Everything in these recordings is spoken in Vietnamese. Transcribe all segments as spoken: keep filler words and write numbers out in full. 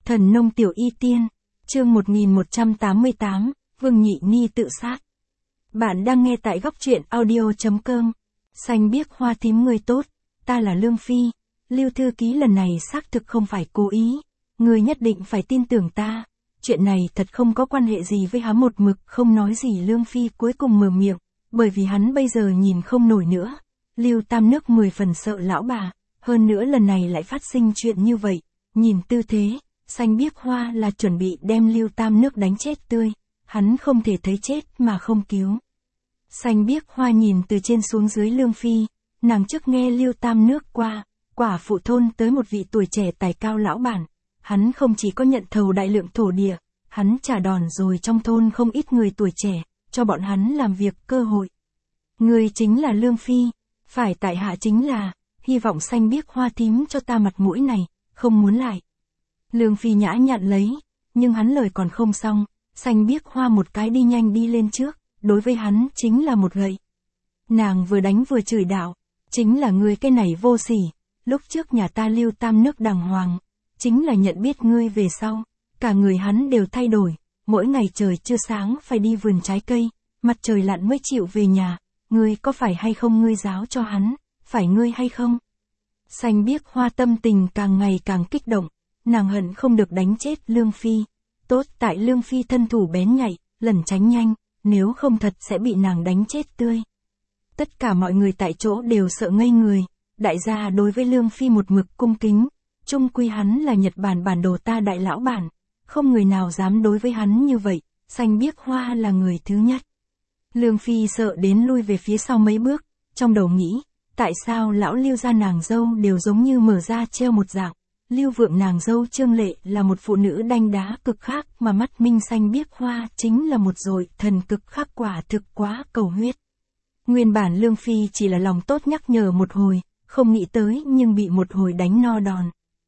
Thần nông tiểu y tiên, chương một nghìn một trăm tám mươi tám, Vương Nhị Ni tự sát. Bạn đang nghe tại góc truyện audio.com. Xanh biếc hoa tím người tốt, ta là Lương Phi. Lưu thư ký lần này xác thực không phải cố ý. Người nhất định phải tin tưởng ta. Chuyện này thật không có quan hệ gì với hắn, một mực không nói gì. Lương Phi cuối cùng mở miệng, bởi vì hắn bây giờ nhìn không nổi nữa. Lưu Tam Nước mười phần sợ lão bà, hơn nữa lần này lại phát sinh chuyện như vậy. Nhìn tư thế, Xanh biếc hoa là chuẩn bị đem Lưu Tam Nước đánh chết tươi. Hắn không thể thấy chết mà không cứu. Xanh biếc hoa nhìn từ trên xuống dưới Lương Phi, nàng trước nghe Lưu Tam Nước qua, quả phụ thôn tới một vị tuổi trẻ tài cao lão bản. Hắn không chỉ có nhận thầu đại lượng thổ địa, hắn trả đòn rồi trong thôn không ít người tuổi trẻ, cho bọn hắn làm việc cơ hội. Người chính là Lương Phi, phải tại hạ chính là, hy vọng xanh biếc hoa tím cho ta mặt mũi này, không muốn lại. Lương Phi nhã nhặn lấy, nhưng hắn lời còn không xong, xanh biếc hoa một cái đi nhanh đi lên trước, đối với hắn chính là một gậy. Nàng vừa đánh vừa chửi đạo, chính là ngươi cái này vô sỉ, lúc trước nhà ta Lưu Tam Nước đàng hoàng, chính là nhận biết ngươi về sau, cả người hắn đều thay đổi, mỗi ngày trời chưa sáng phải đi vườn trái cây, mặt trời lặn mới chịu về nhà, ngươi có phải hay không, ngươi giáo cho hắn, phải ngươi hay không? Xanh biếc hoa tâm tình càng ngày càng kích động, nàng hận không được đánh chết Lương Phi, tốt tại Lương Phi thân thủ bén nhạy, lẩn tránh nhanh, nếu không thật sẽ bị nàng đánh chết tươi. Tất cả mọi người tại chỗ đều sợ ngây người, đại gia đối với Lương Phi một mực cung kính, chung quy hắn là Nhật Bản bản đồ ta đại lão bản, không người nào dám đối với hắn như vậy, xanh biếc hoa là người thứ nhất. Lương Phi sợ đến lui về phía sau mấy bước, trong đầu nghĩ, tại sao lão Lưu gia nàng dâu đều giống như mở ra treo một dạng. Lưu Vượng nàng dâu Trương Lệ là một phụ nữ đanh đá cực khác, mà mắt Minh xanh biếc hoa chính là một dội thần cực khác, quả thực quá cầu huyết. Nguyên bản Lương Phi chỉ là lòng tốt nhắc nhở một hồi, không nghĩ tới nhưng bị một hồi đánh no đòn.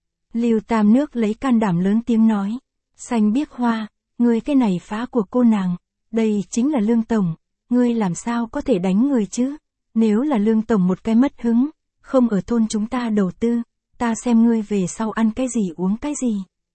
Lưu Tam Nước lấy can đảm lớn tiếng nói, xanh biếc hoa, ngươi cái này phá của cô nàng, đây chính là Lương Tổng, ngươi làm sao có thể đánh người chứ, nếu là Lương Tổng một cái mất hứng, không ở thôn chúng ta đầu tư, ta xem ngươi về sau ăn cái gì uống cái gì.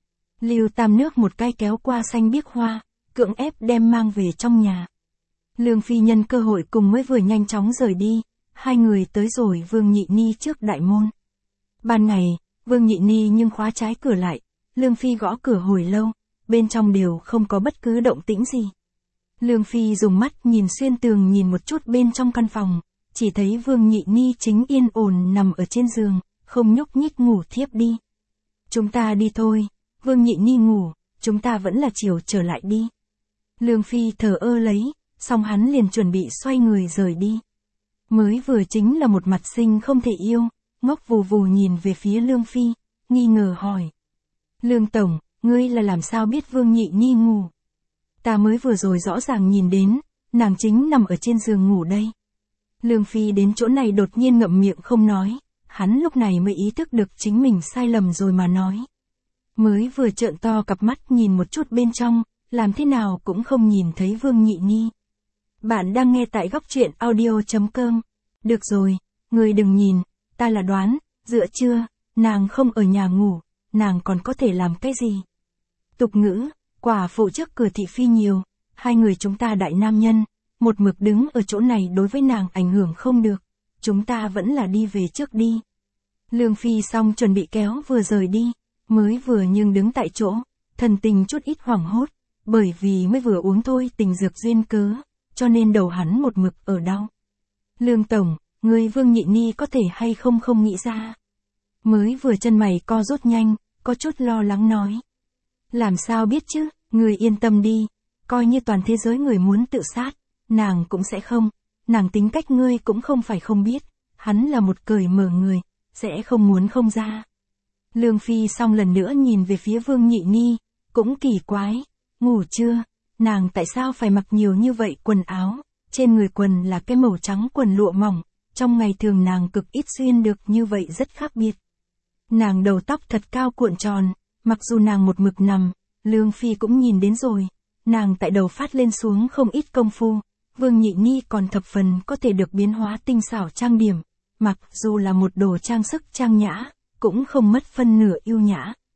Lưu Tam Nước một cái kéo qua xanh biếc hoa, cưỡng ép đem mang về trong nhà. Lương Phi nhân cơ hội cùng mới vừa nhanh chóng rời đi, hai người tới rồi Vương Nhị Ni trước đại môn. Ban ngày, Vương Nhị Ni nhưng khóa trái cửa lại, Lương Phi gõ cửa hồi lâu, bên trong đều không có bất cứ động tĩnh gì. Lương Phi dùng mắt nhìn xuyên tường nhìn một chút bên trong căn phòng, chỉ thấy Vương Nhị Ni chính yên ổn nằm ở trên giường, không nhúc nhích ngủ thiếp đi. Chúng ta đi thôi, Vương Nhị Ni ngủ, chúng ta vẫn là chiều trở lại đi. Lương Phi thờ ơ lấy, xong hắn liền chuẩn bị xoay người rời đi. Mới vừa chính là một mặt sinh không thể yêu, ngốc vù vù nhìn về phía Lương Phi, nghi ngờ hỏi. Lương Tổng, ngươi là làm sao biết Vương Nhị Ni ngủ? Ta mới vừa rồi rõ ràng nhìn đến, nàng chính nằm ở trên giường ngủ đây. Lương Phi đến chỗ này đột nhiên ngậm miệng không nói, hắn lúc này mới ý thức được chính mình sai lầm rồi mà nói. Mới vừa trợn to cặp mắt nhìn một chút bên trong, làm thế nào cũng không nhìn thấy Vương Nhị Ni. Bạn đang nghe tại góc truyện audio.com. Được rồi, người đừng nhìn, ta là đoán, dựa chưa, nàng không ở nhà ngủ, nàng còn có thể làm cái gì? Tục ngữ, quả phụ trước cửa thị phi nhiều, hai người chúng ta đại nam nhân, một mực đứng ở chỗ này đối với nàng ảnh hưởng không được, chúng ta vẫn là đi về trước đi. Lương Phi xong chuẩn bị kéo vừa rời đi, mới vừa nhưng đứng tại chỗ, thần tình chút ít hoảng hốt, bởi vì mới vừa uống thôi tình dược duyên cớ, cho nên đầu hắn một mực ở đau. Lương Tổng, người Vương Nhị Ni có thể hay không không nghĩ ra. Mới vừa chân mày co rút nhanh, có chút lo lắng nói. Làm sao biết chứ, người yên tâm đi, coi như toàn thế giới người muốn tự sát, nàng cũng sẽ không, nàng tính cách ngươi cũng không phải không biết, hắn là một cởi mở người, sẽ không muốn không ra. Lương Phi xong lần nữa nhìn về phía Vương Nhị Ni, cũng kỳ quái, ngủ chưa, nàng tại sao phải mặc nhiều như vậy quần áo, trên người quần là cái màu trắng quần lụa mỏng, trong ngày thường nàng cực ít xuyên được như vậy rất khác biệt. Nàng đầu tóc thật cao cuộn tròn, mặc dù nàng một mực nằm, Lương Phi cũng nhìn đến rồi, nàng tại đầu phát lên xuống không ít công phu, Vương Nhị Ni còn thập phần có thể được biến hóa tinh xảo trang điểm, mặc dù là một đồ trang sức trang nhã, cũng không mất phân nửa yêu nhã.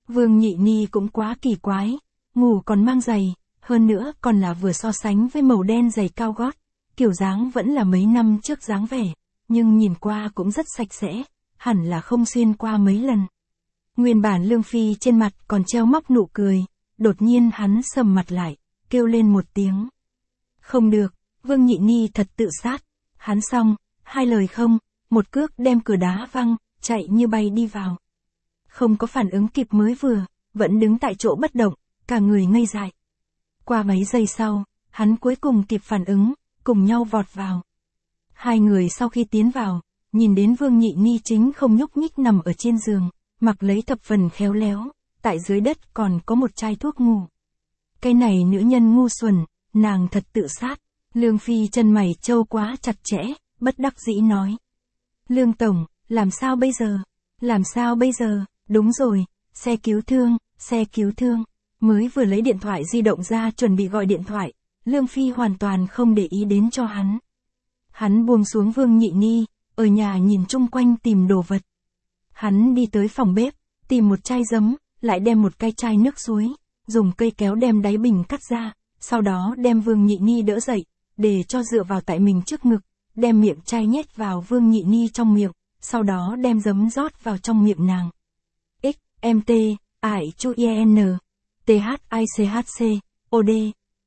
Vương Nhị Ni cũng quá kỳ quái, ngủ còn mang giày, hơn nữa còn là vừa so sánh với màu đen giày cao gót, kiểu dáng vẫn là mấy năm trước dáng vẻ, nhưng nhìn qua cũng rất sạch sẽ, hẳn là không xuyên qua mấy lần. Nguyên bản Lương Phi trên mặt còn treo móc nụ cười, đột nhiên hắn sầm mặt lại, kêu lên một tiếng. Không được, Vương Nhị Ni thật tự sát, hắn xong, hai lời không, một cước đem cửa đá văng, chạy như bay đi vào. Không có phản ứng kịp mới vừa, vẫn đứng tại chỗ bất động, cả người ngây dại. Qua mấy giây sau, hắn cuối cùng kịp phản ứng, cùng nhau vọt vào. Hai người sau khi tiến vào, nhìn đến Vương Nhị Ni chính không nhúc nhích nằm ở trên giường, mặc lấy thập phần khéo léo, tại dưới đất còn có một chai thuốc ngủ. Cái này nữ nhân ngu xuẩn, nàng thật tự sát. Lương Phi chân mày trâu quá chặt chẽ, bất đắc dĩ nói. Lương Tổng, làm sao bây giờ? Làm sao bây giờ? Đúng rồi, xe cứu thương, xe cứu thương. Mới vừa lấy điện thoại di động ra chuẩn bị gọi điện thoại, Lương Phi hoàn toàn không để ý đến cho hắn. Hắn buông xuống Vương Nhị Ni, ở nhà nhìn chung quanh tìm đồ vật. Hắn đi tới phòng bếp, tìm một chai giấm, lại đem một cái chai nước suối, dùng cây kéo đem đáy bình cắt ra, sau đó đem Vương Nhị Ni đỡ dậy, để cho dựa vào tại mình trước ngực, đem miệng chai nhét vào Vương Nhị Ni trong miệng, sau đó đem giấm rót vào trong miệng nàng. X, M T, ải chu I N, T H I C H C, O D.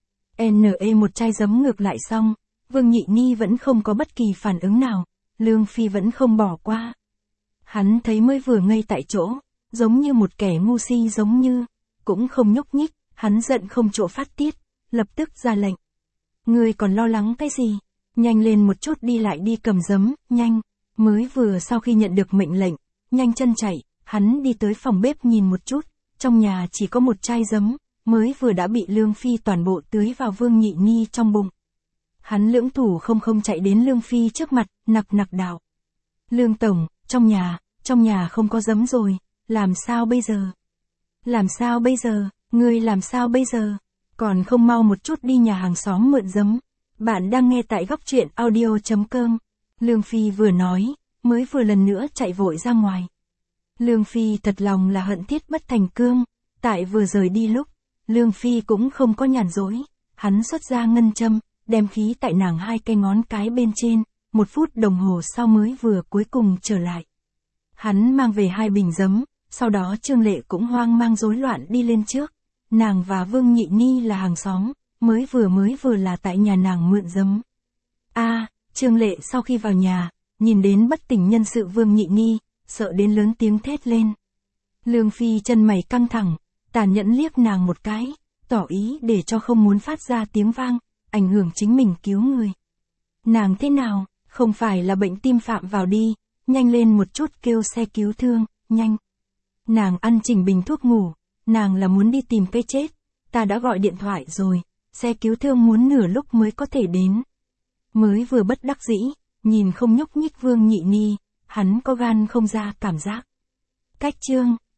N E một chai giấm ngược lại xong, Vương Nhị Ni vẫn không có bất kỳ phản ứng nào, Lương Phi vẫn không bỏ qua. Hắn thấy mới vừa ngây tại chỗ, giống như một kẻ ngu si giống như, cũng không nhúc nhích, hắn giận không chỗ phát tiết, lập tức ra lệnh. Ngươi còn lo lắng cái gì? Nhanh lên một chút đi lại đi cầm giấm, nhanh. Mới vừa sau khi nhận được mệnh lệnh, nhanh chân chạy, hắn đi tới phòng bếp nhìn một chút, trong nhà chỉ có một chai giấm, mới vừa đã bị Lương Phi toàn bộ tưới vào Vương Nhị Ni trong bụng. Hắn lưỡng thủ không không chạy đến Lương Phi trước mặt, nặc nặc đạo. Lương Tổng, trong nhà, trong nhà không có giấm rồi, làm sao bây giờ? Làm sao bây giờ, ngươi làm sao bây giờ? Còn không mau một chút đi nhà hàng xóm mượn giấm. Bạn đang nghe tại góc truyện audio chấm com. Lương Phi vừa nói, mới vừa lần nữa chạy vội ra ngoài. Lương Phi thật lòng là hận thiết bất thành cương, tại vừa rời đi lúc, Lương Phi cũng không có nhàn dối, hắn xuất ra ngân châm, đem khí tại nàng hai cây ngón cái bên trên, một phút đồng hồ sau mới vừa cuối cùng trở lại. Hắn mang về hai bình giấm, sau đó Trương Lệ cũng hoang mang rối loạn đi lên trước, nàng và Vương Nhị Ni là hàng xóm, mới vừa mới vừa là tại nhà nàng mượn giấm. A, à, Trương Lệ sau khi vào nhà, nhìn đến bất tỉnh nhân sự Vương Nhị Ni, sợ đến lớn tiếng thét lên. Lương Phi chân mày căng thẳng, tàn nhẫn liếc nàng một cái, tỏ ý để cho không muốn phát ra tiếng vang, ảnh hưởng chính mình cứu người. Nàng thế nào, không phải là bệnh tim phạm vào đi, nhanh lên một chút kêu xe cứu thương, nhanh. Nàng ăn chỉnh bình thuốc ngủ, nàng là muốn đi tìm cái chết, ta đã gọi điện thoại rồi, xe cứu thương muốn nửa lúc mới có thể đến. Mới vừa bất đắc dĩ, nhìn không nhúc nhích Vương Nhị Ni, hắn có gan không ra cảm giác. Cách chương